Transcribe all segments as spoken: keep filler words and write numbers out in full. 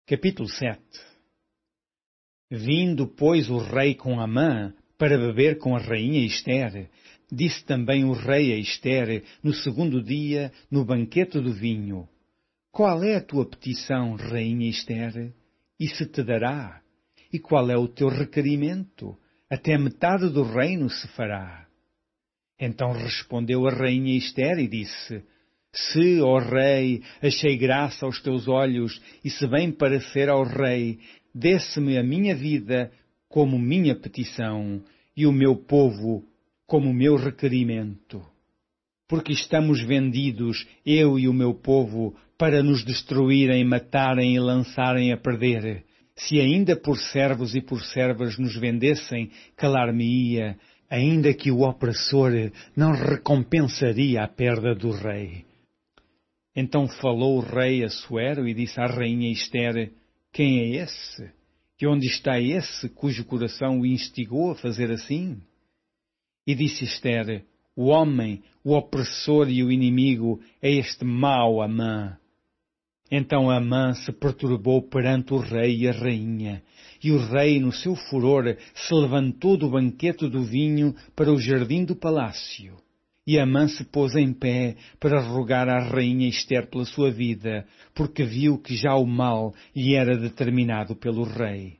Capítulo sete. Vindo, pois, o rei com Amã para beber com a rainha Ester, disse também o rei a Ester, no segundo dia, no banquete do vinho: Qual é a tua petição, rainha Ester? E se te dará? E qual é o teu requerimento? Até metade do reino se fará. Então respondeu a rainha Ester e disse: Se, ó rei, achei graça aos teus olhos, e se bem parecer ao rei, desse-me a minha vida como minha petição, e o meu povo como meu requerimento. Porque estamos vendidos, eu e o meu povo, para nos destruírem, matarem e lançarem a perder. Se ainda por servos e por servas nos vendessem, calar-me-ia, ainda que o opressor não recompensaria a perda do rei. Então falou o rei Assuero e disse à rainha Ester: Quem é esse? E onde está esse cujo coração o instigou a fazer assim? E disse Ester: O homem, o opressor e o inimigo é este mau Amã. Então Amã se perturbou perante o rei e a rainha, e o rei, no seu furor, se levantou do banquete do vinho para o jardim do palácio. E Amã se pôs em pé para rogar à rainha Ester pela sua vida, porque viu que já o mal lhe era determinado pelo rei.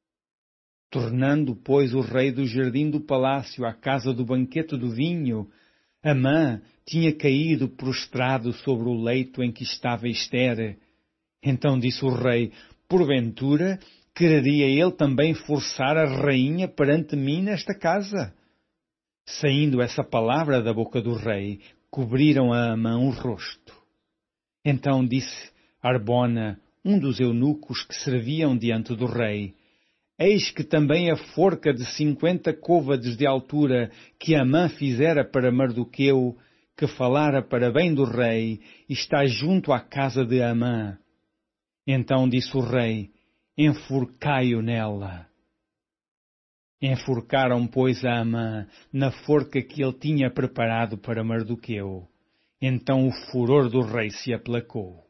Tornando, pois, o rei do jardim do palácio à casa do banquete do vinho, Amã tinha caído prostrado sobre o leito em que estava Ester. Então disse o rei: Porventura, quereria ele também forçar a rainha perante mim nesta casa? Saindo essa palavra da boca do rei, cobriram a Amã o rosto. Então disse Arbona, um dos eunucos que serviam diante do rei: Eis que também a forca de cinquenta côvades de altura que Amã fizera para Mardoqueu, que falara para bem do rei, está junto à casa de Amã. Então disse o rei: Enforcai-o nela. Enforcaram, pois, a Amã na forca que ele tinha preparado para Mardoqueu. Então o furor do rei se aplacou.